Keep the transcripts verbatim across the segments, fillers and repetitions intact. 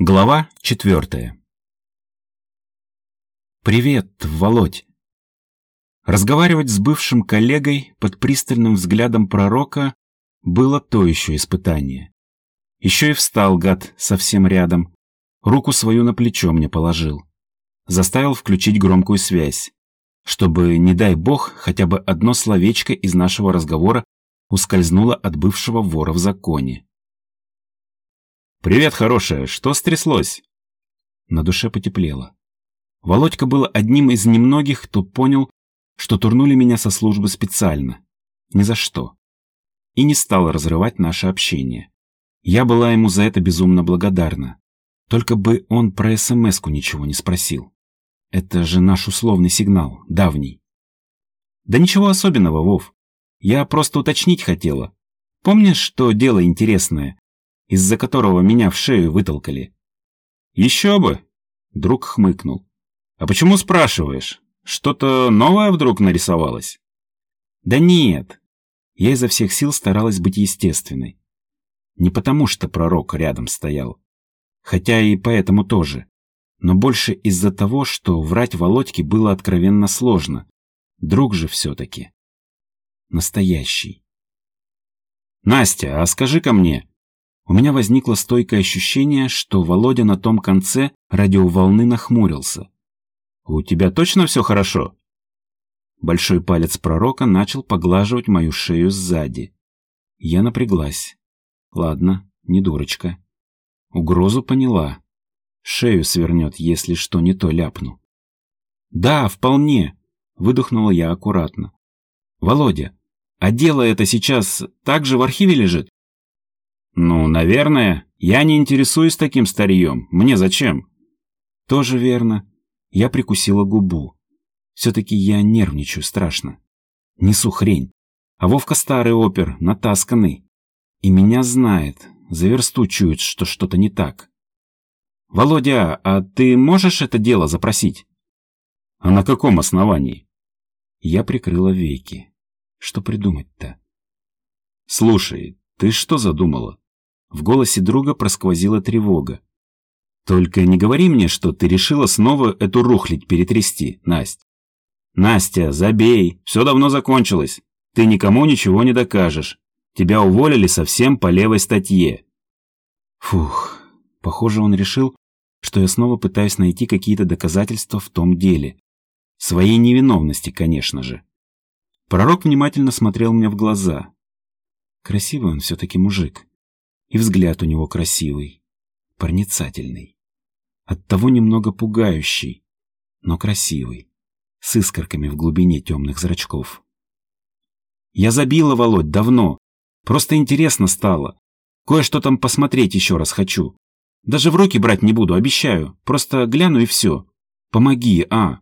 Глава четвертая. «Привет, Володь!» Разговаривать с бывшим коллегой под пристальным взглядом пророка было то еще испытание. Еще и встал, гад, совсем рядом. Руку свою на плечо мне положил. Заставил включить громкую связь, чтобы, не дай бог, хотя бы одно словечко из нашего разговора ускользнуло от бывшего вора в законе. «Привет, хорошая, что стряслось?» На душе потеплело. Володька был одним из немногих, кто понял, что турнули меня со службы специально. Ни за что. И не стал разрывать наше общение. Я была ему за это безумно благодарна. Только бы он про эс-эм-эску ничего не спросил. Это же наш условный сигнал, давний. Да ничего особенного, Вов. Я просто уточнить хотела. Помнишь, что дело интересное, из-за которого меня в шею вытолкали? Еще бы! Друг хмыкнул. А почему спрашиваешь? Что-то новое вдруг нарисовалось? Да нет. Я изо всех сил старалась быть естественной. Не потому что пророк рядом стоял. Хотя и поэтому тоже. Но больше из-за того, что врать Володьке было откровенно сложно. Друг же все-таки. Настоящий. Настя, а скажи-ка мне. У меня возникло стойкое ощущение, что Володя на том конце радиоволны нахмурился. «У тебя точно все хорошо?» Большой палец пророка начал поглаживать мою шею сзади. Я напряглась. Ладно, не дурочка. Угрозу поняла. Шею свернет, если что не то ляпну. «Да, вполне», — выдохнула я аккуратно. «Володя, а дело это сейчас также в архиве лежит?» «Ну, наверное. Я не интересуюсь таким старьем. Мне зачем?» «Тоже верно». Я прикусила губу. Все-таки я нервничаю страшно. Несу хрень. А Вовка старый опер, натасканный. И меня знает. За версту чует, что что-то не так. «Володя, а ты можешь это дело запросить?» «А на каком основании?» Я прикрыла веки. Что придумать-то? «Слушай, ты что задумала?» В голосе друга просквозила тревога. «Только не говори мне, что ты решила снова эту рухлядь перетрясти, Насть. Настя, забей, все давно закончилось. Ты никому ничего не докажешь. Тебя уволили совсем по левой статье». Фух, похоже, он решил, что я снова пытаюсь найти какие-то доказательства в том деле. Своей невиновности, конечно же. Пророк внимательно смотрел мне в глаза. Красивый он все-таки мужик. И взгляд у него красивый, проницательный. Оттого немного пугающий, но красивый, с искорками в глубине темных зрачков. «Я забила, Володь, давно. Просто интересно стало. Кое-что там посмотреть еще раз хочу. Даже в руки брать не буду, обещаю. Просто гляну и все. Помоги, а?»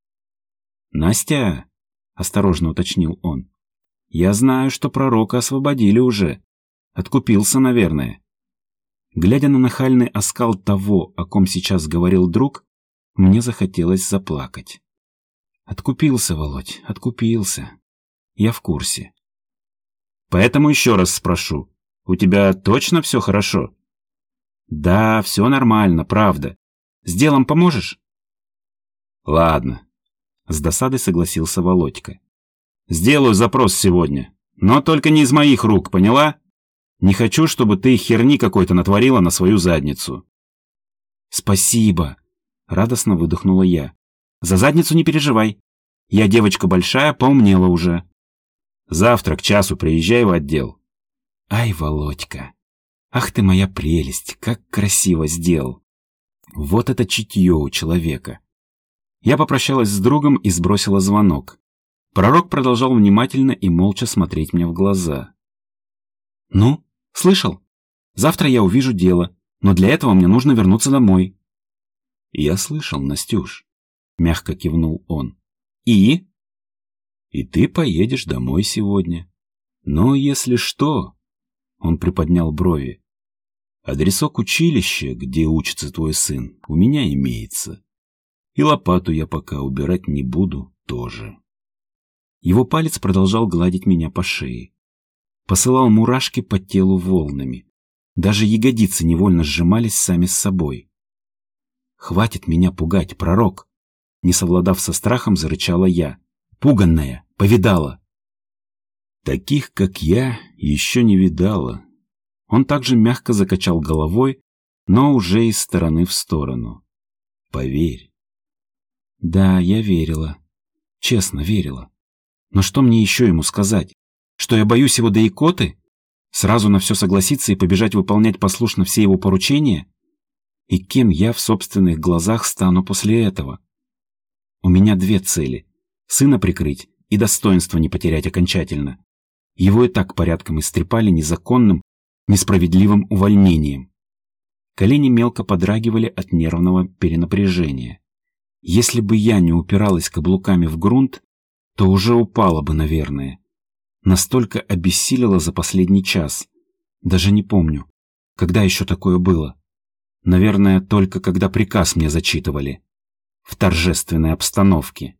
«Настя», — осторожно уточнил он, — «я знаю, что пророка освободили уже. Откупился, наверное». Глядя на нахальный оскал того, о ком сейчас говорил друг, мне захотелось заплакать. Откупился, Володь, откупился. Я в курсе. «Поэтому еще раз спрошу. У тебя точно все хорошо?» «Да, все нормально, правда. С делом поможешь?» «Ладно», — с досадой согласился Володька. «Сделаю запрос сегодня. Но только не из моих рук, поняла? Не хочу, чтобы ты херни какой-то натворила на свою задницу». «Спасибо», — радостно выдохнула я. «За задницу не переживай. Я девочка большая, поумнела уже». «Завтра к часу приезжай в отдел». «Ай, Володька, ах ты моя прелесть, как красиво сделал. Вот это чутье у человека». Я попрощалась с другом и сбросила звонок. Пророк продолжал внимательно и молча смотреть мне в глаза. «Ну, слышал? Завтра я увижу дело, но для этого мне нужно вернуться домой». «Я слышал, Настюш», — мягко кивнул он. «И?» «И ты поедешь домой сегодня. Но если что...» Он приподнял брови. «Адресок училища, где учится твой сын, у меня имеется. И лопату я пока убирать не буду тоже». Его палец продолжал гладить меня по шее. Посылал мурашки по телу волнами. Даже ягодицы невольно сжимались сами с собой. «Хватит меня пугать, пророк!» Не совладав со страхом, зарычала я. «Пуганная! Повидала!» «Таких, как я, еще не видала». Он также мягко закачал головой, но уже из стороны в сторону. «Поверь». Да, я верила. Честно верила. Но что мне еще ему сказать? Что я боюсь его до икоты? Сразу на все согласиться и побежать выполнять послушно все его поручения? И кем я в собственных глазах стану после этого? У меня две цели. Сына прикрыть и достоинство не потерять окончательно. Его и так порядком истрепали незаконным, несправедливым увольнением. Колени мелко подрагивали от нервного перенапряжения. Если бы я не упиралась каблуками в грунт, то уже упала бы, наверное. Настолько обессилила за последний час. Даже не помню, когда еще такое было. Наверное, только когда приказ мне зачитывали. В торжественной обстановке.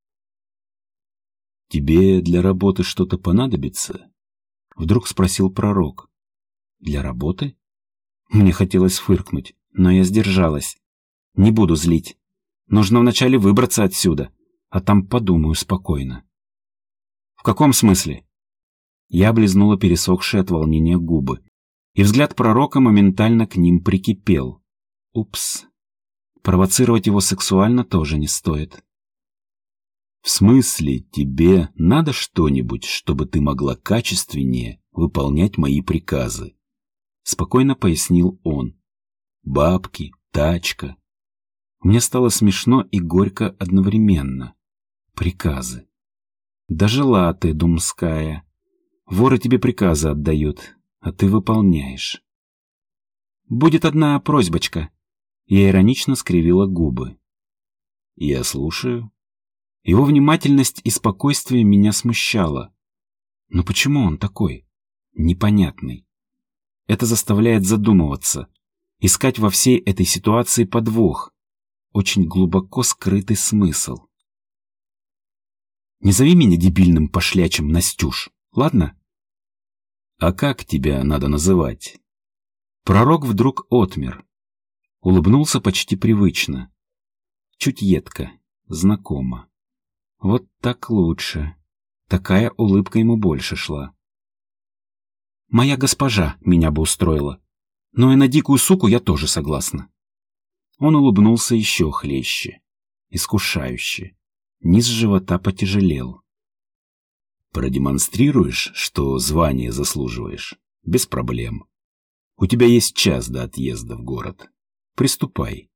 «Тебе для работы что-то понадобится?» Вдруг спросил пророк. «Для работы?» Мне хотелось фыркнуть, но я сдержалась. Не буду злить. Нужно вначале выбраться отсюда, а там подумаю спокойно. «В каком смысле?» Я облизнула пересохшие от волнения губы, и взгляд пророка моментально к ним прикипел. Упс. Провоцировать его сексуально тоже не стоит. «В смысле, тебе надо что-нибудь, чтобы ты могла качественнее выполнять мои приказы?» Спокойно пояснил он. «Бабки, тачка». Мне стало смешно и горько одновременно. Приказы. Дожила ты, Думская. Воры тебе приказы отдают, а ты выполняешь. «Будет одна просьбочка». Я иронично скривила губы. «Я слушаю». Его внимательность и спокойствие меня смущало. Но почему он такой? Непонятный. Это заставляет задумываться, искать во всей этой ситуации подвох, очень глубоко скрытый смысл. Не зови меня дебильным пошлячем, Настюш, ладно? А как тебя надо называть? Пророк вдруг отмер. Улыбнулся почти привычно. Чуть едко, знакомо. Вот так лучше. Такая улыбка ему больше шла. Моя госпожа меня бы устроила. Но и на дикую суку я тоже согласна. Он улыбнулся еще хлеще, искушающе. Низ живота потяжелел. Продемонстрируешь, что звание заслуживаешь? Без проблем. У тебя есть час до отъезда в город. Приступай.